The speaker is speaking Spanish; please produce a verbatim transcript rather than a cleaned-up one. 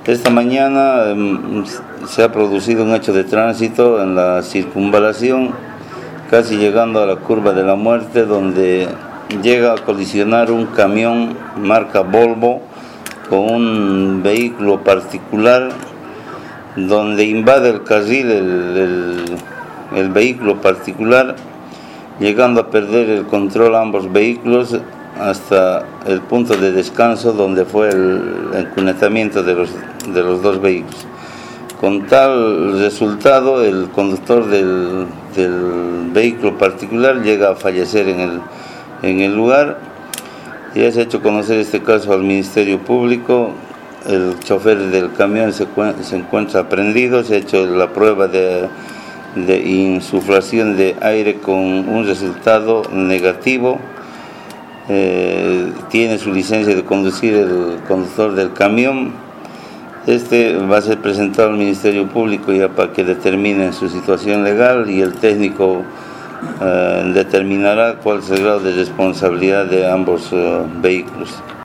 Esta mañana eh, se ha producido un hecho de tránsito en la circunvalación, casi llegando a la curva de la muerte, donde llega a colisionar un camión marca Volvo con un vehículo particular, donde invade el carril el, el, el vehículo particular, llegando a perder el control ambos vehículos hasta el punto de descanso donde fue el encunetamiento de los, de los dos vehículos. Con tal resultado, el conductor del, del vehículo particular llega a fallecer en el, en el lugar. Ya se ha hecho conocer este caso al Ministerio Público. El chofer del camión se, se encuentra aprehendido, se ha hecho la prueba de, de insuflación de aire con un resultado negativo. Eh, tiene su licencia de conducir el conductor del camión. Este va a ser presentado al Ministerio Público ya para que determine su situación legal, y el técnico eh, determinará cuál es el grado de responsabilidad de ambos eh, vehículos.